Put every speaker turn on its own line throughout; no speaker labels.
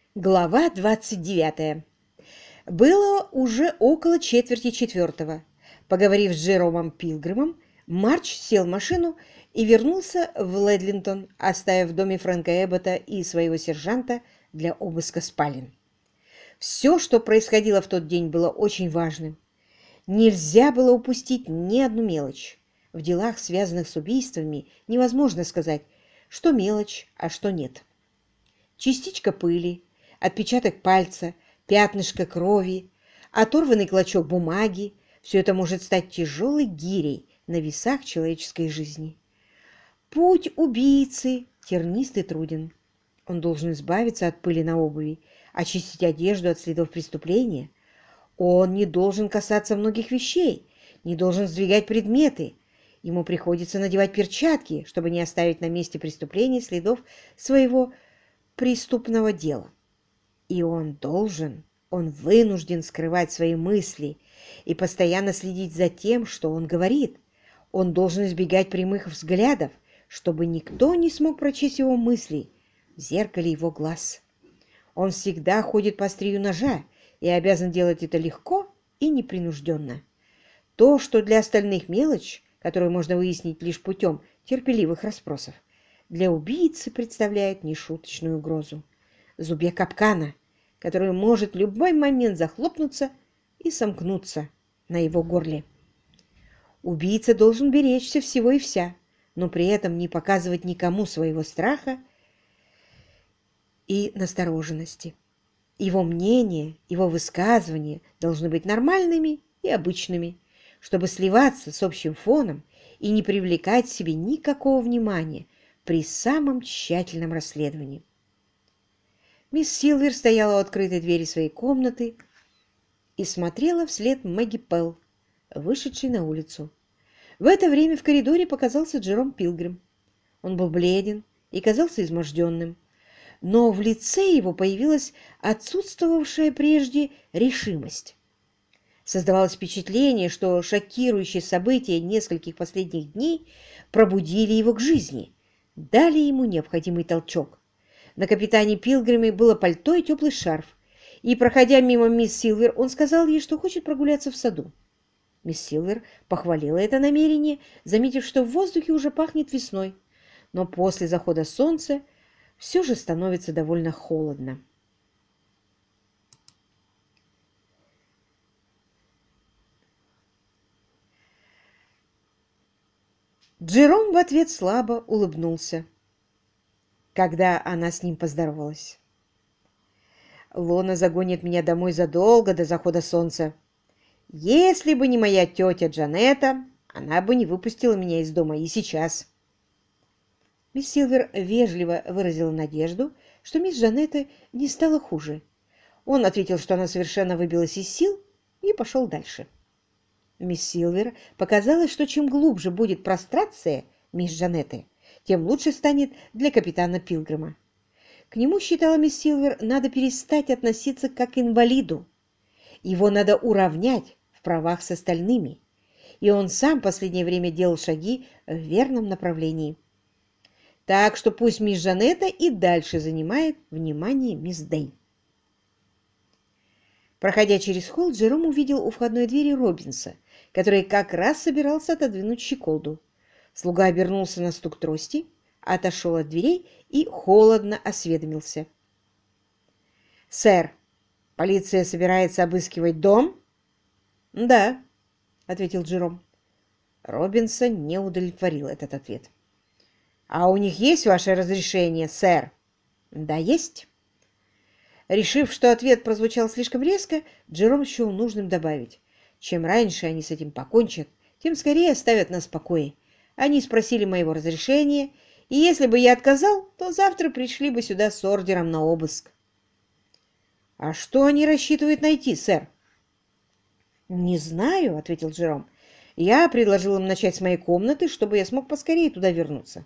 Глава 29. Было уже около четверти четвертого. Поговорив с Джеромом Пилгримом, Марч сел в машину и вернулся в Ледлинтон, оставив в доме Фрэнка Эббота и своего сержанта для обыска спален. Все, что происходило в тот день, было очень важным. Нельзя было упустить ни одну мелочь. В делах, связанных с убийствами, невозможно сказать, что мелочь, а что нет. Частичка пыли, отпечаток пальца, пятнышко крови, оторванный клочок бумаги — все это может стать тяжелой гирей на весах человеческой жизни. Путь убийцы тернист и труден. Он должен избавиться от пыли на обуви, очистить одежду от следов преступления. Он не должен касаться многих вещей, не должен сдвигать предметы. Ему приходится надевать перчатки, чтобы не оставить на месте преступления следов своего преступного дела. И он вынужден скрывать свои мысли и постоянно следить за тем, что он говорит. Он должен избегать прямых взглядов, чтобы никто не смог прочесть его мысли в зеркале его глаз. Он всегда ходит по острию ножа и обязан делать это легко и непринужденно. То, что для остальных мелочь, которую можно выяснить лишь путем терпеливых расспросов, для убийцы представляет нешуточную угрозу. Зубья капкана, который может в любой момент захлопнуться и сомкнуться на его горле. Убийца должен беречься всего и вся, но при этом не показывать никому своего страха и настороженности. Его мнение, его высказывания должны быть нормальными и обычными, чтобы сливаться с общим фоном и не привлекать к себе никакого внимания при самом тщательном расследовании. Мисс Силвер стояла у открытой двери своей комнаты и смотрела вслед Мэгги Пелл, вышедшей на улицу. В это время в коридоре показался Джером Пилгрим. Он был бледен и казался изможденным, но в лице его появилась отсутствовавшая прежде решимость. Создавалось впечатление, что шокирующие события нескольких последних дней пробудили его к жизни, дали ему необходимый толчок. На капитане Пилгриме было пальто и теплый шарф, и, проходя мимо мисс Силвер, он сказал ей, что хочет прогуляться в саду. Мисс Силвер похвалила это намерение, заметив, что в воздухе уже пахнет весной, но после захода солнца все же становится довольно холодно. Джером в ответ слабо улыбнулся, когда она с ним поздоровалась. «Лона загонит меня домой задолго до захода солнца. Если бы не моя тетя Джанетта, она бы не выпустила меня из дома и сейчас». Мисс Силвер вежливо выразила надежду, что мисс Джанетта не стала хуже. Он ответил, что она совершенно выбилась из сил, и пошел дальше. Мисс Силвер показалось, что чем глубже будет прострация мисс Джанетты, тем лучше станет для капитана Пилгрима. К нему, считала мисс Силвер, надо перестать относиться как к инвалиду. Его надо уравнять в правах с остальными, и он сам в последнее время делал шаги в верном направлении. Так что пусть мисс Джанетта и дальше занимает внимание мисс Дэй. Проходя через холл, Джером увидел у входной двери Робинса, который как раз собирался отодвинуть щеколду. Слуга обернулся на стук трости, отошел от дверей и холодно осведомился. «Сэр, полиция собирается обыскивать дом?» «Да», — ответил Джером. Робинса не удовлетворил этот ответ. «А у них есть ваше разрешение, сэр?» «Да, есть». Решив, что ответ прозвучал слишком резко, Джером счел нужным добавить: «Чем раньше они с этим покончат, тем скорее оставят нас в покое. Они спросили моего разрешения, и если бы я отказал, то завтра пришли бы сюда с ордером на обыск». «А что они рассчитывают найти, сэр?» «Не знаю», — ответил Джером. «Я предложил им начать с моей комнаты, чтобы я смог поскорее туда вернуться».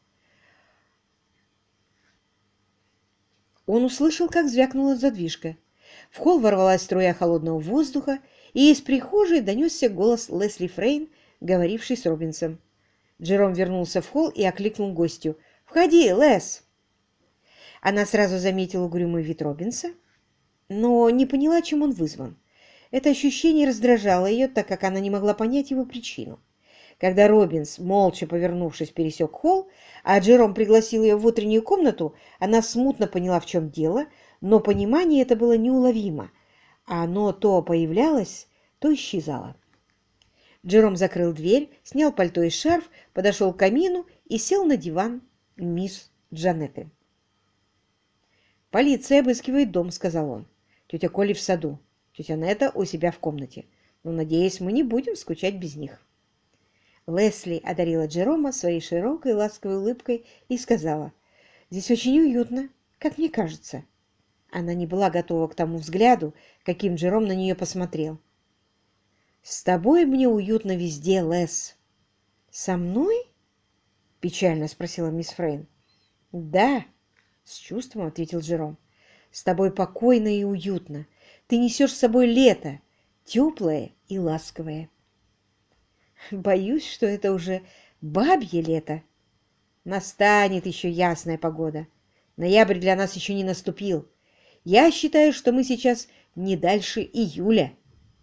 Он услышал, как звякнула задвижка. В холл ворвалась струя холодного воздуха, и из прихожей донесся голос Лесли Фрейн, говоривший с Робинсом. Джером вернулся в холл и окликнул гостью. «Входи, Лес!» Она сразу заметила угрюмый вид Робинса, но не поняла, чем он вызван. Это ощущение раздражало ее, так как она не могла понять его причину. Когда Робинс, молча повернувшись, пересек холл, а Джером пригласил ее в утреннюю комнату, она смутно поняла, в чем дело, но понимание это было неуловимо. Оно то появлялось, то исчезало. Джером закрыл дверь, снял пальто и шарф, подошел к камину и сел на диван мисс Джанетты. «Полиция обыскивает дом», — сказал он. «Тетя Колли в саду, тетя Нетта у себя в комнате. Но, надеюсь, мы не будем скучать без них». Лесли одарила Джерома своей широкой ласковой улыбкой и сказала: «Здесь очень уютно, как мне кажется». Она не была готова к тому взгляду, каким Джером на нее посмотрел. «С тобой мне уютно везде, Лес». «Со мной?» — печально спросила мисс Фрейн. «Да», — с чувством ответил Джером. «С тобой покойно и уютно. Ты несешь с собой лето, теплое и ласковое». «Боюсь, что это уже бабье лето. Настанет еще ясная погода. Ноябрь для нас еще не наступил. Я считаю, что мы сейчас не дальше июля».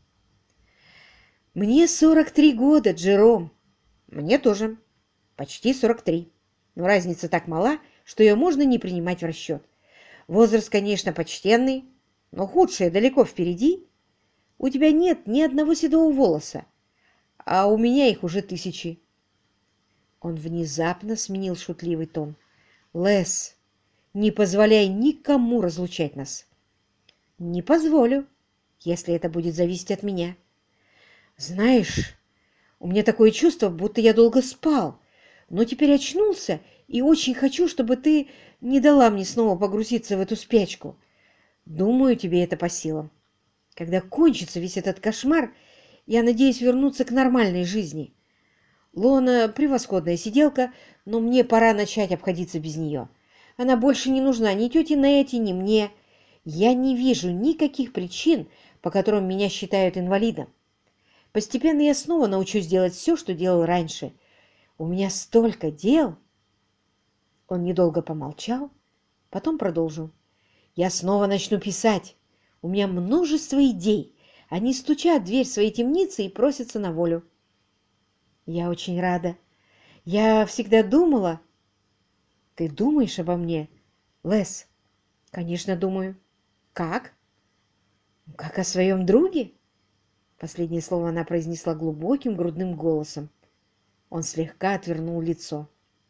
«Мне 43 года, Джером». «Мне тоже. Почти 43. Но разница так мала, что ее можно не принимать в расчет. Возраст, конечно, почтенный, но худшее далеко впереди. У тебя нет ни одного седого волоса, а у меня их уже тысячи». Он внезапно сменил шутливый тон. «Лес, не позволяй никому разлучать нас». «Не позволю, если это будет зависеть от меня». «Знаешь, у меня такое чувство, будто я долго спал, но теперь очнулся и очень хочу, чтобы ты не дала мне снова погрузиться в эту спячку. Думаю, тебе это по силам. Когда кончится весь этот кошмар, я надеюсь вернуться к нормальной жизни. Лона — превосходная сиделка, но мне пора начать обходиться без нее. Она больше не нужна ни тете Нетти, ни мне. Я не вижу никаких причин, по которым меня считают инвалидом. Постепенно я снова научусь делать все, что делал раньше. У меня столько дел!» Он недолго помолчал, потом продолжил. «Я снова начну писать. У меня множество идей. Они стучат в дверь своей темницы и просятся на волю». «Я очень рада. Я всегда думала...» «Ты думаешь обо мне, Лес?» «Конечно, думаю». «Как?» «Как о своем друге?» Последнее слово она произнесла глубоким грудным голосом. Он слегка отвернул лицо.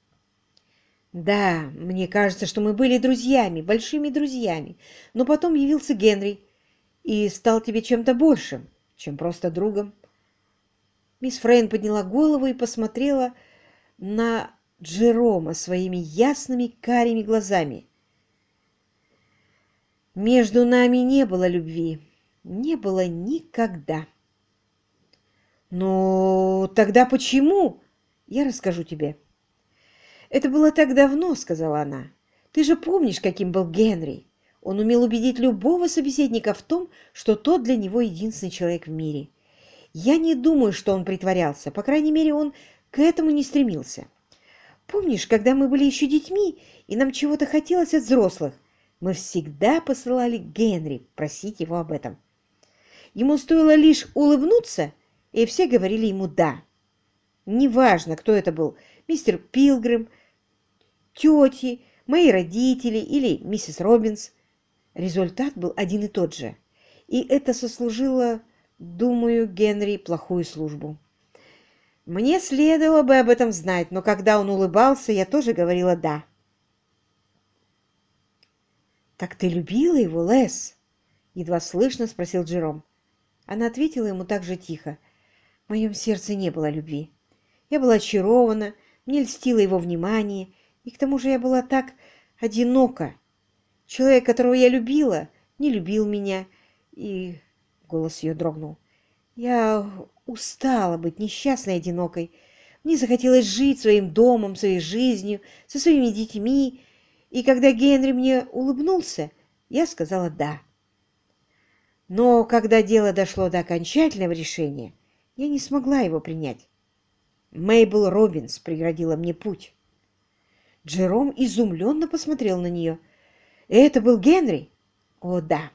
«Да, мне кажется, что мы были друзьями, большими друзьями, но потом явился Генри и стал тебе чем-то большим, чем просто другом». Мисс Фрейн подняла голову и посмотрела на Джерома своими ясными карими глазами. «Между нами не было любви, не было никогда». «Но тогда почему?» «Я расскажу тебе». «Это было так давно», — сказала она. «Ты же помнишь, каким был Генри? Он умел убедить любого собеседника в том, что тот для него единственный человек в мире. Я не думаю, что он притворялся, по крайней мере, он к этому не стремился. Помнишь, когда мы были еще детьми, и нам чего-то хотелось от взрослых, мы всегда посылали Генри просить его об этом. Ему стоило лишь улыбнуться, и все говорили ему «да». Неважно, кто это был, мистер Пилгрим, тети, мои родители или миссис Робинс. Результат был один и тот же. И это сослужило, думаю, Генри плохую службу. Мне следовало бы об этом знать, но когда он улыбался, я тоже говорила «да». «Так ты любила его, Лес?» — едва слышно спросил Джером. Она ответила ему так же тихо. «В моем сердце не было любви. Я была очарована, мне льстило его внимание, и к тому же я была так одинока. Человек, которого я любила, не любил меня, и...» Голос ее дрогнул. «Я устала быть несчастной и одинокой. Мне захотелось жить своим домом, своей жизнью, со своими детьми, и когда Генри мне улыбнулся, я сказала «да». Но когда дело дошло до окончательного решения, я не смогла его принять. Мейбл Робинс преградила мне путь». Джером изумленно посмотрел на нее. Это был Генри? О, да.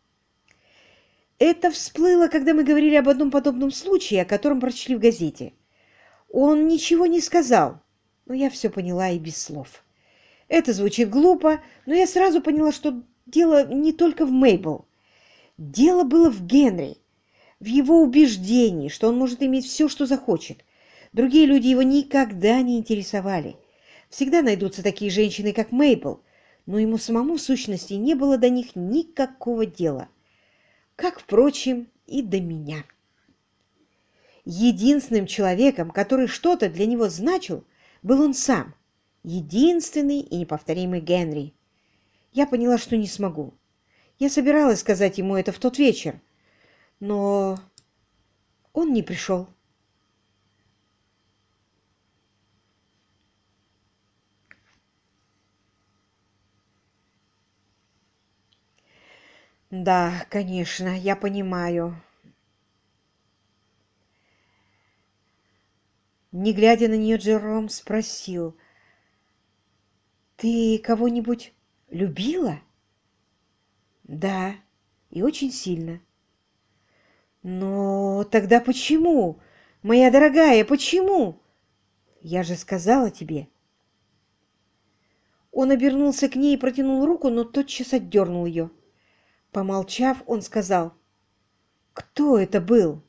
Это всплыло, когда мы говорили об одном подобном случае, о котором прочли в газете. Он ничего не сказал, но я все поняла и без слов. Это звучит глупо, но я сразу поняла, что дело не только в Мейбл. Дело было в Генри, в его убеждении, что он может иметь все, что захочет. Другие люди его никогда не интересовали. Всегда найдутся такие женщины, как Мейбл, но ему самому в сущности не было до них никакого дела. Как, впрочем, и до меня. Единственным человеком, который что-то для него значил, был он сам. Единственный и неповторимый Генри. Я поняла, что не смогу. Я собиралась сказать ему это в тот вечер, но он не пришел. Да, конечно, я понимаю. Не глядя на нее, Джером спросил: «Ты кого-нибудь любила?» «Да, и очень сильно». «Но тогда почему, моя дорогая, почему?» «Я же сказала тебе». Он обернулся к ней и протянул руку, но тотчас отдернул ее. Помолчав, он сказал: «Кто это был?»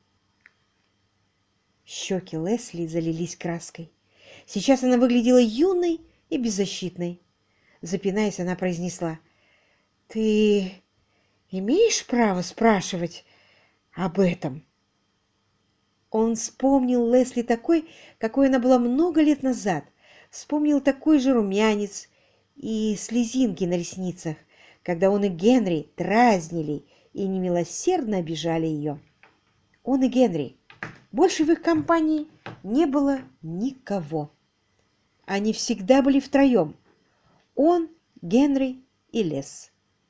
Щеки Лесли залились краской. Сейчас она выглядела юной и беззащитной. Запинаясь, она произнесла: «Ты имеешь право спрашивать об этом?» Он вспомнил Лесли такой, какой она была много лет назад. Вспомнил такой же румянец и слезинки на ресницах, когда он и Генри дразнили и немилосердно обижали ее. Он и Генри. Больше в их компании не было никого. Они всегда были втроем. Он, Генри и Лес.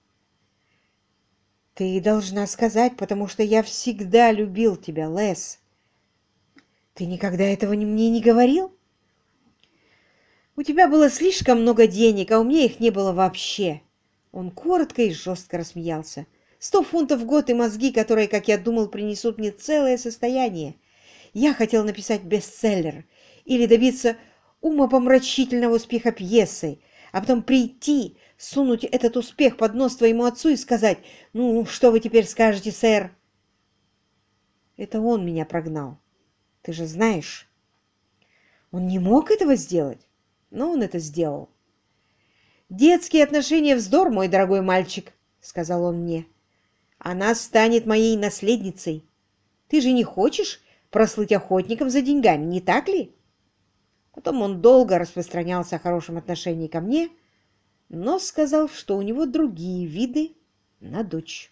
«Ты должна сказать, потому что я всегда любил тебя, Лес». «Ты никогда этого мне не говорил?» «У тебя было слишком много денег, а у меня их не было вообще». Он коротко и жестко рассмеялся. 100 фунтов в год и мозги, которые, как я думал, принесут мне целое состояние. Я хотел написать бестселлер или добиться умопомрачительного успеха пьесы, а потом прийти, сунуть этот успех под нос твоему отцу и сказать: «Ну, что вы теперь скажете, сэр?» Это он меня прогнал. Ты же знаешь. Он не мог этого сделать, но он это сделал. «Детские отношения — вздор, мой дорогой мальчик», — сказал он мне. «Она станет моей наследницей. Ты же не хочешь прослыть охотником за деньгами, не так ли?» Потом он долго распространялся о хорошем отношении ко мне, но сказал, что у него другие виды на дочь.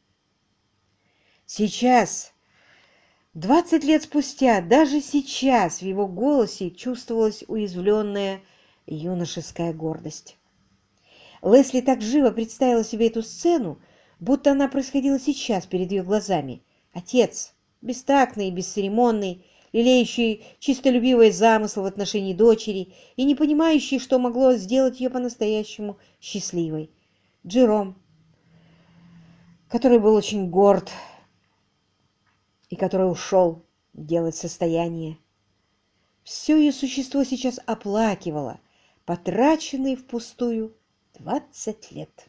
Сейчас, 20 лет спустя, даже сейчас в его голосе чувствовалась уязвленная юношеская гордость. Лесли так живо представила себе эту сцену, будто она происходила сейчас перед ее глазами. Отец, бестактный и бесцеремонный, лелеющий чистолюбивый замысл в отношении дочери и не понимающий, что могло сделать ее по-настоящему счастливой. Джером, который был очень горд и который ушел делать состояние. Все ее существо сейчас оплакивало потраченные впустую 20 лет.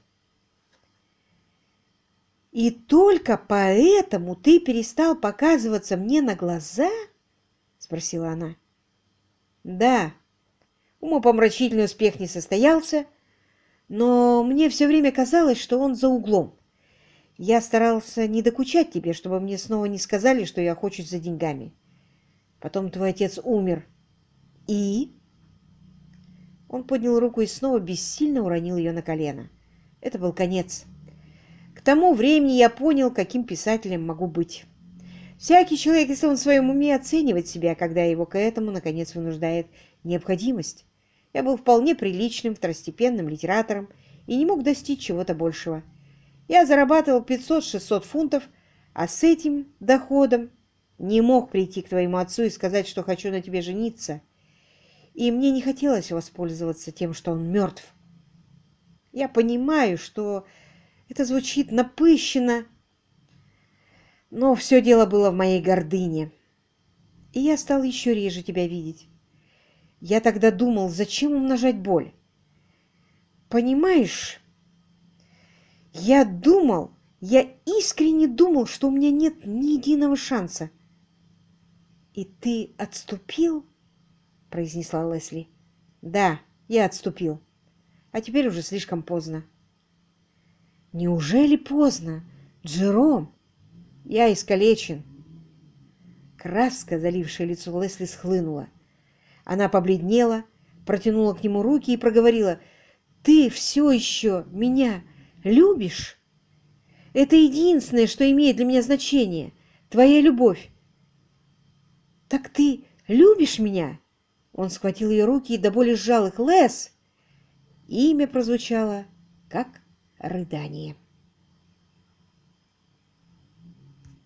«И только поэтому ты перестал показываться мне на глаза?» — спросила она. «Да, умопомрачительный успех не состоялся, но мне все время казалось, что он за углом. Я старался не докучать тебе, чтобы мне снова не сказали, что я охочусь за деньгами. Потом твой отец умер. И...» Он поднял руку и снова бессильно уронил ее на колено. Это был конец. К тому времени я понял, каким писателем могу быть. Всякий человек, если он в своем уме, оценивает себя, когда его к этому, наконец, вынуждает необходимость. Я был вполне приличным, второстепенным литератором и не мог достичь чего-то большего. Я зарабатывал 500-600 фунтов, а с этим доходом не мог прийти к твоему отцу и сказать, что хочу на тебе жениться. И мне не хотелось воспользоваться тем, что он мертв. Я понимаю, что это звучит напыщенно, но все дело было в моей гордыне, и я стал еще реже тебя видеть. Я тогда думал, зачем умножать боль? Понимаешь, я искренне думал, что у меня нет ни единого шанса. «И ты отступил?» — произнесла Лесли. «Да, я отступил. А теперь уже слишком поздно». «Неужели поздно, Джером? Я искалечен». Краска, залившая лицо Лесли, схлынула. Она побледнела, протянула к нему руки и проговорила: «Ты все еще меня любишь? Это единственное, что имеет для меня значение. Твоя любовь. Так ты любишь меня?» Он схватил ее руки и до боли сжал их. «Лес!» Имя прозвучало, как рыдание.